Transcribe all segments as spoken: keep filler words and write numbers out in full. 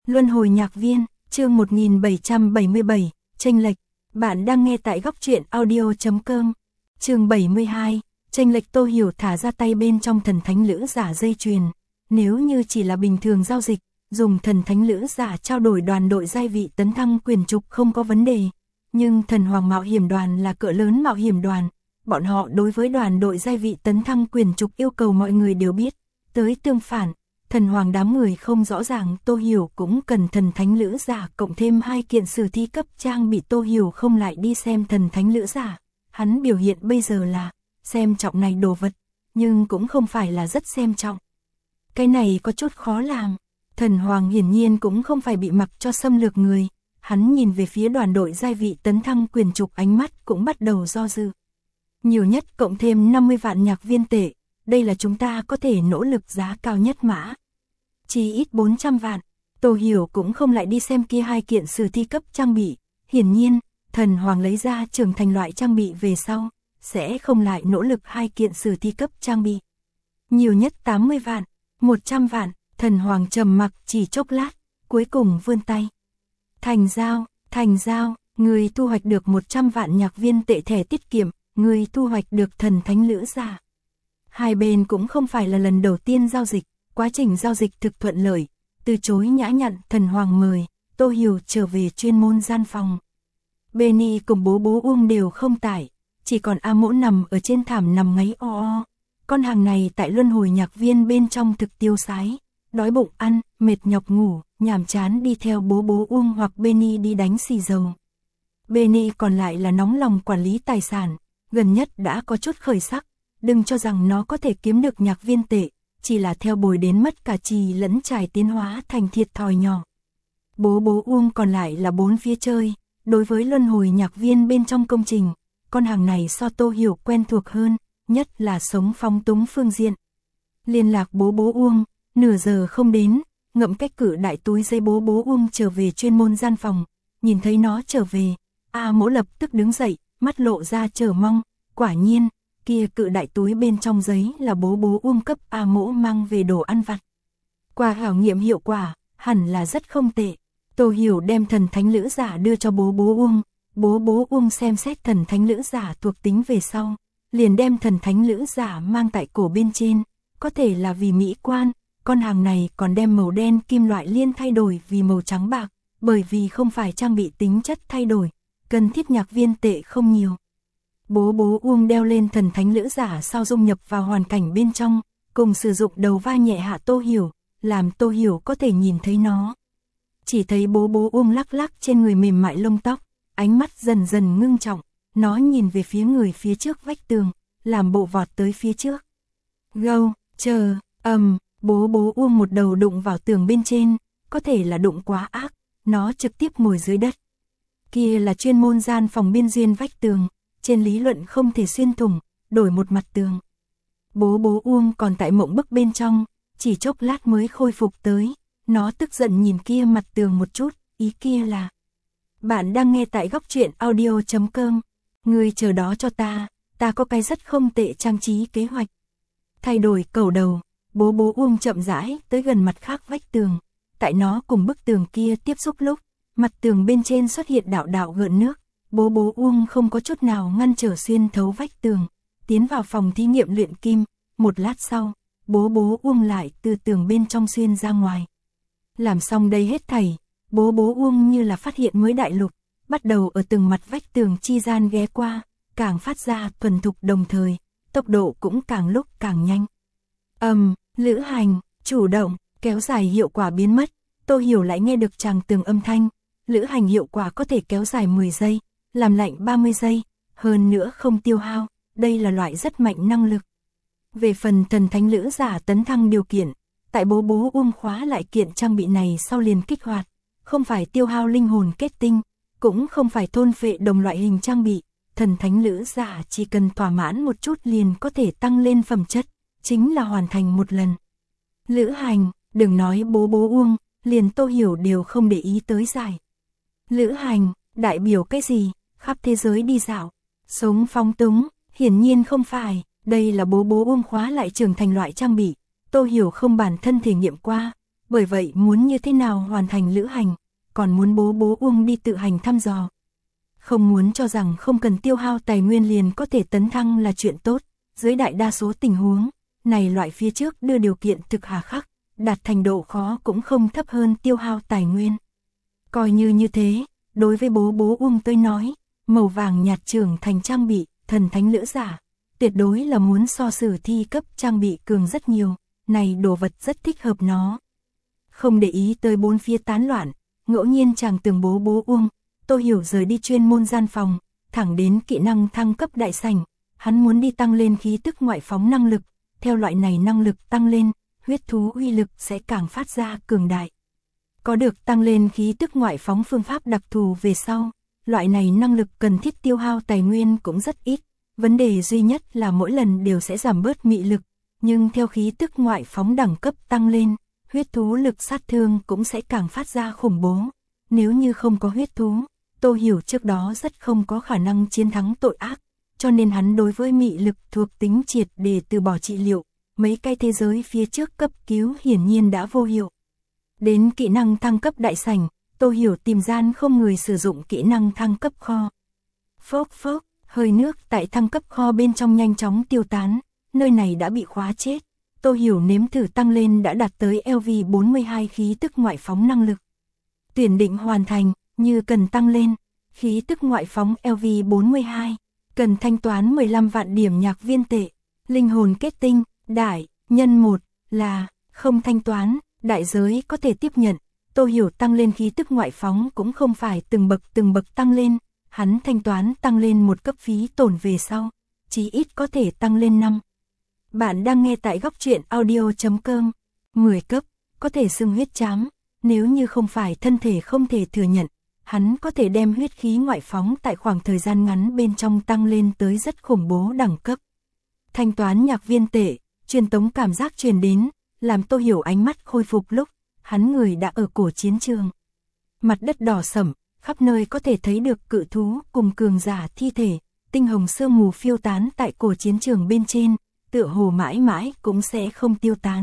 Luân hồi nhạc viên, chương một nghìn bảy trăm bảy mươi bảy, chênh lệch. Bạn đang nghe tại góc truyện audio chấm com. Chương bảy mươi hai, chênh lệch. Tô Hiểu thả ra tay bên trong thần thánh lữ giả dây chuyền. Nếu như chỉ là bình thường giao dịch, dùng thần thánh lữ giả trao đổi đoàn đội giai vị tấn thăng quyền trục không có vấn đề. Nhưng thần hoàng mạo hiểm đoàn là cỡ lớn mạo hiểm đoàn. Bọn họ đối với đoàn đội giai vị tấn thăng quyền trục yêu cầu mọi người đều biết. Tới tương phản, thần hoàng đám người không rõ ràng. Tô Hiểu cũng cần thần thánh lữ giả cộng thêm hai kiện sử thi cấp trang bị. Tô Hiểu không lại đi xem thần thánh lữ giả. Hắn biểu hiện bây giờ là xem trọng này đồ vật, nhưng cũng không phải là rất xem trọng. Cái này có chút khó làm. Thần hoàng hiển nhiên cũng không phải bị mặc cho xâm lược người. Hắn nhìn về phía đoàn đội giai vị tấn thăng quyền trục, ánh mắt cũng bắt đầu do dự. Nhiều nhất cộng thêm năm mươi vạn nhạc viên tệ, đây là chúng ta có thể nỗ lực giá cao nhất mã. Chỉ ít bốn trăm vạn, Tô Hiểu cũng không lại đi xem kia hai kiện sử thi cấp trang bị. Hiển nhiên, thần hoàng lấy ra trưởng thành loại trang bị về sau, sẽ không lại nỗ lực hai kiện sử thi cấp trang bị. Nhiều nhất tám mươi vạn, một trăm vạn, thần hoàng trầm mặc chỉ chốc lát, cuối cùng vươn tay. Thành giao, thành giao, người thu hoạch được một trăm vạn nhạc viên tệ thẻ tiết kiệm, người thu hoạch được thần thánh lữ giả. Hai bên cũng không phải là lần đầu tiên giao dịch, quá trình giao dịch thực thuận lợi, từ chối nhã nhặn. Thần hoàng mời Tô Hiểu trở về chuyên môn gian phòng. Benny cùng bố bố Uông đều không tại, chỉ còn A Mỗ nằm ở trên thảm nằm ngáy o o. Con hàng này tại luân hồi nhạc viên bên trong thực tiêu sái, đói bụng ăn, mệt nhọc ngủ, nhàm chán đi theo bố bố Uông hoặc Benny đi đánh xì dầu. Benny còn lại là nóng lòng quản lý tài sản, gần nhất đã có chút khởi sắc. Đừng cho rằng nó có thể kiếm được nhạc viên tệ, chỉ là theo bồi đến mất cả trì lẫn trải tiến hóa thành thiệt thòi nhỏ. Bố bố Uông còn lại là bốn phía chơi, đối với luân hồi nhạc viên bên trong công trình, con hàng này so Tô Hiểu quen thuộc hơn, nhất là sống phóng túng phương diện. Liên lạc bố bố Uông, nửa giờ không đến, ngậm cách cử đại túi giấy bố bố Uông trở về chuyên môn gian phòng, nhìn thấy nó trở về, A Mỗ lập tức đứng dậy, mắt lộ ra chờ mong, quả nhiên. Kia cự đại túi bên trong giấy là bố bố Uông cấp A Mỗ mang về đồ ăn vặt. Qua khảo nghiệm hiệu quả, hẳn là rất không tệ. Tô Hiểu đem thần thánh lữ giả đưa cho bố bố Uông. Bố bố Uông xem xét thần thánh lữ giả thuộc tính về sau, liền đem thần thánh lữ giả mang tại cổ bên trên. Có thể là vì mỹ quan, con hàng này còn đem màu đen kim loại liên thay đổi vì màu trắng bạc, bởi vì không phải trang bị tính chất thay đổi, cần thiết nhạc viên tệ không nhiều. Bố bố Uông đeo lên thần thánh lữ giả sau dung nhập vào hoàn cảnh bên trong, cùng sử dụng đầu vai nhẹ hạ Tô Hiểu, làm Tô Hiểu có thể nhìn thấy nó. Chỉ thấy bố bố Uông lắc lắc trên người mềm mại lông tóc, ánh mắt dần dần ngưng trọng, nó nhìn về phía người phía trước vách tường, làm bộ vọt tới phía trước. Gâu, chờ, ầm, bố bố Uông một đầu đụng vào tường bên trên, có thể là đụng quá ác, nó trực tiếp ngồi dưới đất. Kia là chuyên môn gian phòng biên duyên vách tường. Trên lý luận không thể xuyên thủng, đổi một mặt tường. Bố bố Uông còn tại mộng bức bên trong, chỉ chốc lát mới khôi phục tới. Nó tức giận nhìn kia mặt tường một chút, ý kia là: bạn đang nghe tại góc truyện audio chấm com. Ngươi chờ đó cho ta, ta có cái rất không tệ trang trí kế hoạch. Thay đổi cầu đầu, bố bố Uông chậm rãi tới gần mặt khác vách tường. Tại nó cùng bức tường kia tiếp xúc lúc, mặt tường bên trên xuất hiện đạo đạo gợn nước. Bố bố Uông không có chút nào ngăn trở xuyên thấu vách tường, tiến vào phòng thí nghiệm luyện kim. Một lát sau, bố bố Uông lại từ tường bên trong xuyên ra ngoài. Làm xong đây hết thảy, bố bố Uông như là phát hiện mới đại lục, bắt đầu ở từng mặt vách tường chi gian ghé qua, càng phát ra thuần thục, đồng thời tốc độ cũng càng lúc càng nhanh. Ầm, um, lữ hành, chủ động, kéo dài hiệu quả biến mất. Tô Hiểu lại nghe được tràng tường âm thanh. Lữ hành hiệu quả có thể kéo dài mười giây. Làm lạnh ba mươi giây, hơn nữa không tiêu hao, đây là loại rất mạnh năng lực. Về phần thần thánh lữ giả tấn thăng điều kiện, tại bố bố Uông khóa lại kiện trang bị này sau liền kích hoạt, không phải tiêu hao linh hồn kết tinh, cũng không phải thôn phệ đồng loại hình trang bị, thần thánh lữ giả chỉ cần thỏa mãn một chút liền có thể tăng lên phẩm chất, chính là hoàn thành một lần. Lữ hành, đừng nói bố bố Uông, liền Tô Hiểu đều không để ý tới giải. Lữ hành, đại biểu cái gì? Khắp thế giới đi dạo, sống phóng túng, hiển nhiên không phải, đây là bố bố Uông khóa lại trưởng thành loại trang bị. Tô Hiểu không bản thân thể nghiệm qua, bởi vậy muốn như thế nào hoàn thành lữ hành, còn muốn bố bố Uông đi tự hành thăm dò. Không muốn cho rằng không cần tiêu hao tài nguyên liền có thể tấn thăng là chuyện tốt, dưới đại đa số tình huống, này loại phía trước đưa điều kiện thực hà khắc, đạt thành độ khó cũng không thấp hơn tiêu hao tài nguyên. Coi như như thế, đối với bố bố Uông tôi nói, màu vàng nhạt trưởng thành trang bị, thần thánh lữ giả, tuyệt đối là muốn so sử thi cấp trang bị cường rất nhiều, này đồ vật rất thích hợp nó. Không để ý tới bốn phía tán loạn, ngẫu nhiên chàng tường bố bố Uông, Tô Hiểu rời đi chuyên môn gian phòng, thẳng đến kỹ năng thăng cấp đại sảnh, hắn muốn đi tăng lên khí tức ngoại phóng năng lực, theo loại này năng lực tăng lên, huyết thú uy lực sẽ càng phát ra cường đại. Có được tăng lên khí tức ngoại phóng phương pháp đặc thù về sau, loại này năng lực cần thiết tiêu hao tài nguyên cũng rất ít, vấn đề duy nhất là mỗi lần đều sẽ giảm bớt mị lực, nhưng theo khí tức ngoại phóng đẳng cấp tăng lên, huyết thú lực sát thương cũng sẽ càng phát ra khủng bố. Nếu như không có huyết thú, Tô Hiểu trước đó rất không có khả năng chiến thắng tội ác, cho nên hắn đối với mị lực thuộc tính triệt để từ bỏ trị liệu, mấy cái thế giới phía trước cấp cứu hiển nhiên đã vô hiệu. Đến kỹ năng thăng cấp đại sảnh, Tô Hiểu tìm gian không người sử dụng kỹ năng thăng cấp kho. Phốc phốc, hơi nước tại thăng cấp kho bên trong nhanh chóng tiêu tán, nơi này đã bị khóa chết. Tô Hiểu nếm thử tăng lên đã đạt tới L V bốn mươi hai khí tức ngoại phóng năng lực. Tuyển định hoàn thành, như cần tăng lên, khí tức ngoại phóng L V bốn mươi hai, cần thanh toán mười lăm vạn điểm nhạc viên tệ, linh hồn kết tinh, đại, nhân một, là, không thanh toán, đại giới có thể tiếp nhận. Tô Hiểu tăng lên khí tức ngoại phóng cũng không phải từng bậc từng bậc tăng lên, hắn thanh toán tăng lên một cấp phí tổn về sau, chí ít có thể tăng lên năm. Bạn đang nghe tại góc truyện audio chấm com, mười cấp, có thể xưng huyết chám, nếu như không phải thân thể không thể thừa nhận, hắn có thể đem huyết khí ngoại phóng tại khoảng thời gian ngắn bên trong tăng lên tới rất khủng bố đẳng cấp. Thanh toán nhạc viên tệ, truyền tống cảm giác truyền đến, làm Tô Hiểu ánh mắt khôi phục lúc, hắn người đã ở cổ chiến trường. Mặt đất đỏ sẫm, khắp nơi có thể thấy được cự thú cùng cường giả thi thể, tinh hồng sương mù phiêu tán tại cổ chiến trường bên trên, tựa hồ mãi mãi cũng sẽ không tiêu tán.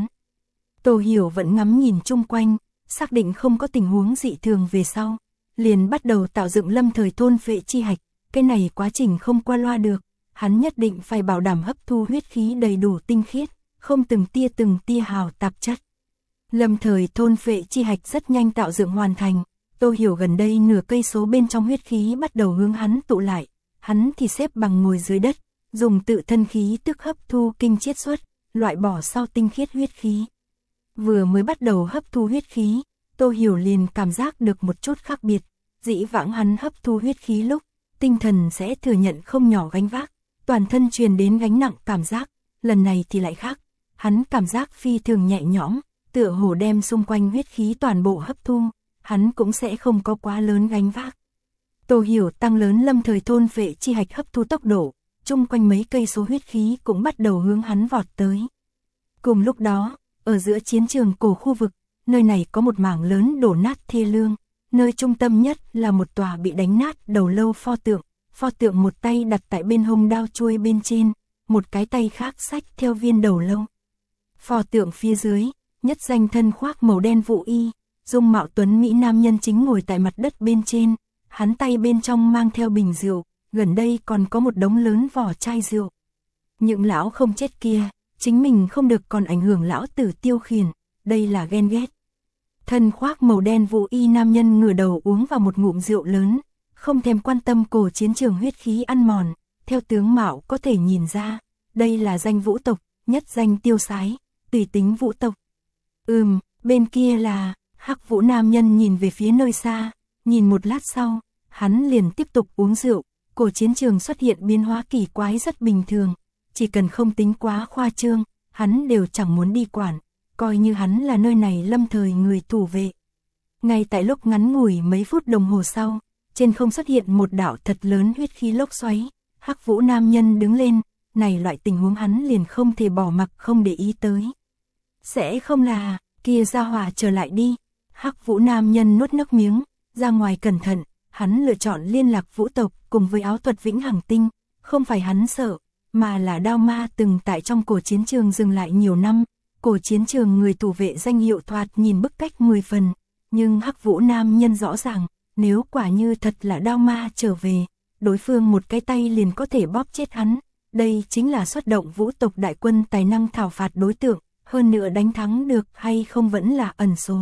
Tô Hiểu vẫn ngắm nhìn chung quanh, xác định không có tình huống dị thường về sau, liền bắt đầu tạo dựng lâm thời thôn phệ chi hạch, cái này quá trình không qua loa được, hắn nhất định phải bảo đảm hấp thu huyết khí đầy đủ tinh khiết, không từng tia từng tia hào tạp chất. Lâm thời thôn phệ chi hạch rất nhanh tạo dựng hoàn thành, Tô Hiểu gần đây nửa cây số bên trong huyết khí bắt đầu hướng hắn tụ lại, hắn thì xếp bằng ngồi dưới đất, dùng tự thân khí tức hấp thu kinh chiết xuất, loại bỏ sau tinh khiết huyết khí. Vừa mới bắt đầu hấp thu huyết khí, Tô Hiểu liền cảm giác được một chút khác biệt, dĩ vãng hắn hấp thu huyết khí lúc, tinh thần sẽ thừa nhận không nhỏ gánh vác, toàn thân truyền đến gánh nặng cảm giác, lần này thì lại khác, hắn cảm giác phi thường nhẹ nhõm, tựa hồ đem xung quanh huyết khí toàn bộ hấp thu, hắn cũng sẽ không có quá lớn gánh vác. Tô Hiểu tăng lớn lâm thời thôn phệ chi hạch hấp thu tốc độ, chung quanh mấy cây số huyết khí cũng bắt đầu hướng hắn vọt tới. Cùng lúc đó, ở giữa chiến trường cổ khu vực, nơi này có một mảng lớn đổ nát thê lương, nơi trung tâm nhất là một tòa bị đánh nát đầu lâu pho tượng, pho tượng một tay đặt tại bên hông đao chuôi bên trên, một cái tay khác xách theo viên đầu lâu. Pho tượng phía dưới, nhất danh thân khoác màu đen vụ y, dung mạo tuấn mỹ nam nhân chính ngồi tại mặt đất bên trên, hắn tay bên trong mang theo bình rượu, gần đây còn có một đống lớn vỏ chai rượu. Những lão không chết kia, chính mình không được còn ảnh hưởng lão tử tiêu khiển, đây là ghen ghét. Thân khoác màu đen vụ y nam nhân ngửa đầu uống vào một ngụm rượu lớn, không thèm quan tâm cổ chiến trường huyết khí ăn mòn, theo tướng mạo có thể nhìn ra, đây là danh vũ tộc, nhất danh tiêu sái, tùy tính vũ tộc. Ừm, bên kia là, hắc vũ nam nhân nhìn về phía nơi xa, nhìn một lát sau, hắn liền tiếp tục uống rượu, cổ chiến trường xuất hiện biến hóa kỳ quái rất bình thường, chỉ cần không tính quá khoa trương, hắn đều chẳng muốn đi quản, coi như hắn là nơi này lâm thời người thủ vệ. Ngay tại lúc ngắn ngủi mấy phút đồng hồ sau, trên không xuất hiện một đạo thật lớn huyết khí lốc xoáy, hắc vũ nam nhân đứng lên, này loại tình huống hắn liền không thể bỏ mặc không để ý tới. Sẽ không là, kia ra hỏa trở lại đi, hắc vũ nam nhân nuốt nước miếng, ra ngoài cẩn thận, hắn lựa chọn liên lạc vũ tộc cùng với áo thuật vĩnh hằng tinh, không phải hắn sợ, mà là đao ma từng tại trong cổ chiến trường dừng lại nhiều năm, cổ chiến trường người thủ vệ danh hiệu thoạt nhìn bức cách mười phần, nhưng Hắc Vũ nam nhân rõ ràng, nếu quả như thật là đao ma trở về, đối phương một cái tay liền có thể bóp chết hắn, đây chính là xuất động vũ tộc đại quân tài năng thảo phạt đối tượng, hơn nữa đánh thắng được hay không vẫn là ẩn số.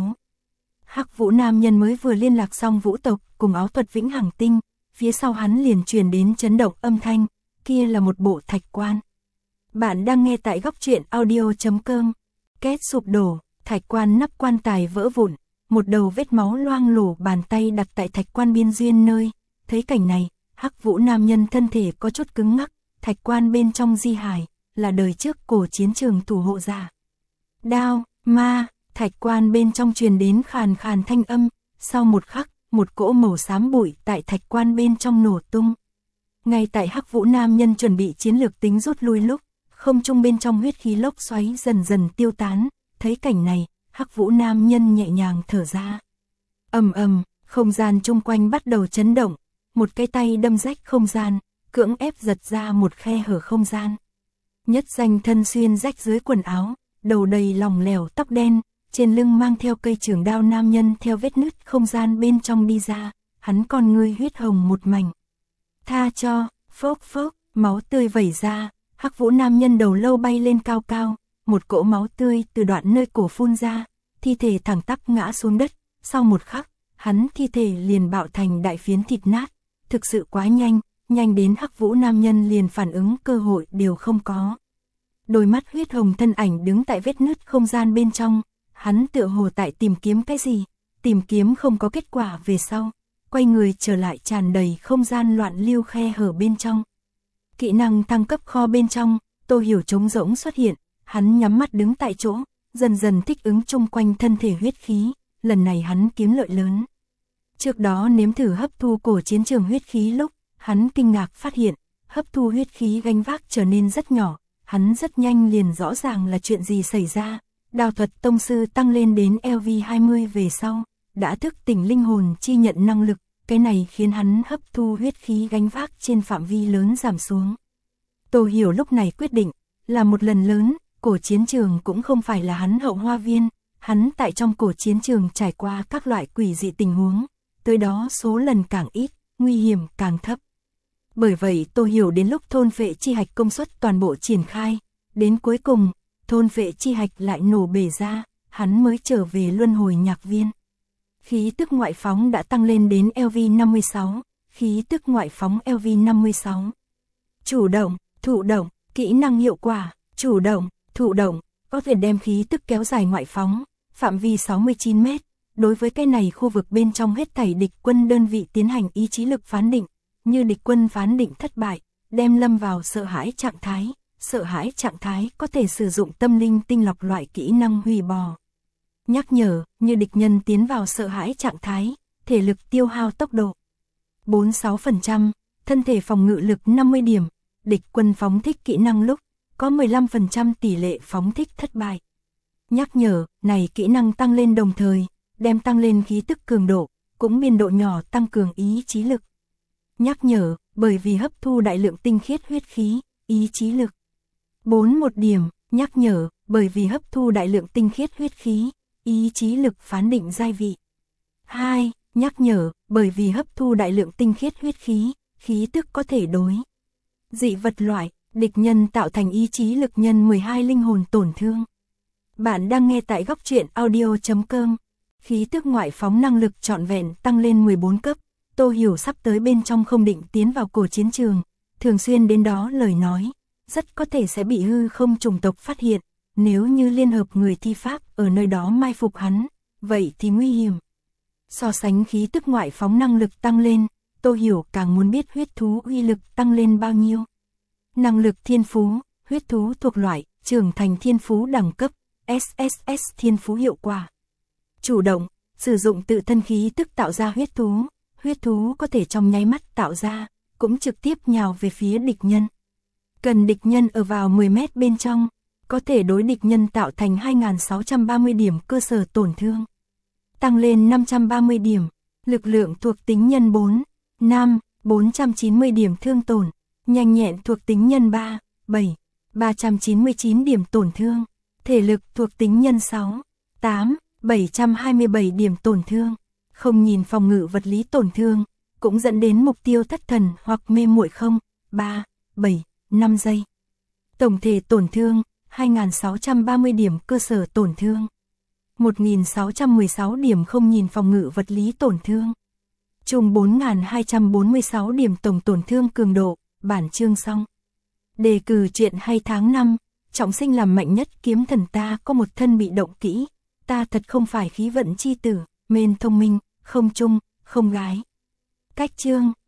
Hắc Vũ nam nhân mới vừa liên lạc xong vũ tộc cùng áo thuật vĩnh hằng tinh, phía sau hắn liền truyền đến chấn động âm thanh, kia là một bộ thạch quan. Bạn đang nghe tại góc truyện audio chấm com. Két sụp đổ, thạch quan nắp quan tài vỡ vụn, một đầu vết máu loang lổ bàn tay đặt tại thạch quan biên duyên nơi. Thấy cảnh này, Hắc Vũ nam nhân thân thể có chút cứng ngắc, thạch quan bên trong di hải, là đời trước cổ chiến trường thủ hộ giả. Đao, ma, thạch quan bên trong truyền đến khàn khàn thanh âm, sau một khắc, một cỗ màu xám bụi tại thạch quan bên trong nổ tung. Ngay tại Hắc Vũ nam nhân chuẩn bị chiến lược tính rút lui lúc, không trung bên trong huyết khí lốc xoáy dần dần tiêu tán, thấy cảnh này, Hắc Vũ nam nhân nhẹ nhàng thở ra. Ầm ầm, không gian chung quanh bắt đầu chấn động, một cái tay đâm rách không gian, cưỡng ép giật ra một khe hở không gian. Nhất danh thân xuyên rách dưới quần áo, đầu đầy lỏng lẻo tóc đen, trên lưng mang theo cây trường đao nam nhân theo vết nứt không gian bên trong đi ra, hắn con ngươi huyết hồng một mảnh. Tha cho, phốc phốc, máu tươi vẩy ra, Hắc Vũ nam nhân đầu lâu bay lên cao cao, một cỗ máu tươi từ đoạn nơi cổ phun ra, thi thể thẳng tắp ngã xuống đất, sau một khắc, hắn thi thể liền bạo thành đại phiến thịt nát, thực sự quá nhanh, nhanh đến Hắc Vũ nam nhân liền phản ứng cơ hội đều không có. Đôi mắt huyết hồng thân ảnh đứng tại vết nứt không gian bên trong, hắn tựa hồ tại tìm kiếm cái gì, tìm kiếm không có kết quả về sau, quay người trở lại tràn đầy không gian loạn lưu khe hở bên trong. Kỹ năng thăng cấp kho bên trong, Tô Hiểu trống rỗng xuất hiện, hắn nhắm mắt đứng tại chỗ, dần dần thích ứng chung quanh thân thể huyết khí, lần này hắn kiếm lợi lớn. Trước đó nếm thử hấp thu cổ chiến trường huyết khí lúc, hắn kinh ngạc phát hiện, hấp thu huyết khí gánh vác trở nên rất nhỏ, hắn rất nhanh liền rõ ràng là chuyện gì xảy ra. Đao thuật tông sư tăng lên đến L V hai mươi về sau, đã thức tỉnh linh hồn chi nhận năng lực, cái này khiến hắn hấp thu huyết khí gánh vác trên phạm vi lớn giảm xuống. Tô Hiểu lúc này quyết định, là một lần lớn, cổ chiến trường cũng không phải là hắn hậu hoa viên, hắn tại trong cổ chiến trường trải qua các loại quỷ dị tình huống, tới đó số lần càng ít, nguy hiểm càng thấp. Bởi vậy Tô Hiểu đến lúc thôn phệ chi hạch công suất toàn bộ triển khai, đến cuối cùng, thôn phệ chi hạch lại nổ bể ra, hắn mới trở về luân hồi nhạc viên. Khí tức ngoại phóng đã tăng lên đến L V năm mươi sáu, khí tức ngoại phóng L V năm mươi sáu. Chủ động, thụ động, kỹ năng hiệu quả, chủ động, thụ động, có thể đem khí tức kéo dài ngoại phóng, phạm vi sáu mươi chín mét, đối với cái này khu vực bên trong hết thảy địch quân đơn vị tiến hành ý chí lực phán định, như địch quân phán định thất bại, đem lâm vào sợ hãi trạng thái. Sợ hãi trạng thái có thể sử dụng tâm linh tinh lọc loại kỹ năng hủy bỏ. Nhắc nhở, như địch nhân tiến vào sợ hãi trạng thái, thể lực tiêu hao tốc độ bốn mươi sáu phần trăm, thân thể phòng ngự lực năm mươi điểm, địch quân phóng thích kỹ năng lúc, có mười lăm phần trăm tỷ lệ phóng thích thất bại. Nhắc nhở, này kỹ năng tăng lên đồng thời, đem tăng lên khí tức cường độ, cũng biên độ nhỏ tăng cường ý chí lực. Nhắc nhở, bởi vì hấp thu đại lượng tinh khiết huyết khí, ý chí lực bốn mươi mốt điểm, nhắc nhở, bởi vì hấp thu đại lượng tinh khiết huyết khí, ý chí lực phán định giai vị. hai. Nhắc nhở, bởi vì hấp thu đại lượng tinh khiết huyết khí, khí tức có thể đối dị vật loại, địch nhân tạo thành ý chí lực nhân mười hai linh hồn tổn thương. Bạn đang nghe tại góc truyện audio chấm com. Khí tức ngoại phóng năng lực trọn vẹn tăng lên mười bốn cấp, Tô Hiểu sắp tới bên trong không định tiến vào cổ chiến trường, thường xuyên đến đó lời nói, rất có thể sẽ bị hư không chủng tộc phát hiện, nếu như liên hợp người thi pháp ở nơi đó mai phục hắn, vậy thì nguy hiểm. So sánh khí tức ngoại phóng năng lực tăng lên, Tô Hiểu càng muốn biết huyết thú uy lực tăng lên bao nhiêu. Năng lực thiên phú, huyết thú thuộc loại, trưởng thành thiên phú đẳng cấp, S S S thiên phú hiệu quả. Chủ động, sử dụng tự thân khí tức tạo ra huyết thú, huyết thú có thể trong nháy mắt tạo ra, cũng trực tiếp nhào về phía địch nhân. Cần địch nhân ở vào mười mét bên trong, có thể đối địch nhân tạo thành hai nghìn sáu trăm ba mươi điểm cơ sở tổn thương. Tăng lên năm trăm ba mươi điểm, lực lượng thuộc tính nhân bốn, năm, bốn trăm chín mươi điểm thương tổn, nhanh nhẹn thuộc tính nhân ba, bảy, ba trăm chín mươi chín điểm tổn thương, Thể lực thuộc tính nhân sáu, tám, bảy trăm hai mươi bảy điểm tổn thương. Không nhìn phòng ngự vật lý tổn thương, cũng dẫn đến mục tiêu thất thần hoặc mê muội không, ba, bảy, năm giây. Tổng thể tổn thương, hai nghìn sáu trăm ba mươi điểm cơ sở tổn thương. một nghìn sáu trăm mười sáu điểm không nhìn phòng ngự vật lý tổn thương. Chung bốn nghìn hai trăm bốn mươi sáu điểm tổng tổn thương cường độ, bản chương xong. Đề cử truyện hay tháng năm, trọng sinh làm mạnh nhất kiếm thần ta có một thân bị động kỹ, ta thật không phải khí vận chi tử, mên thông minh, không trung, không gái. Cách chương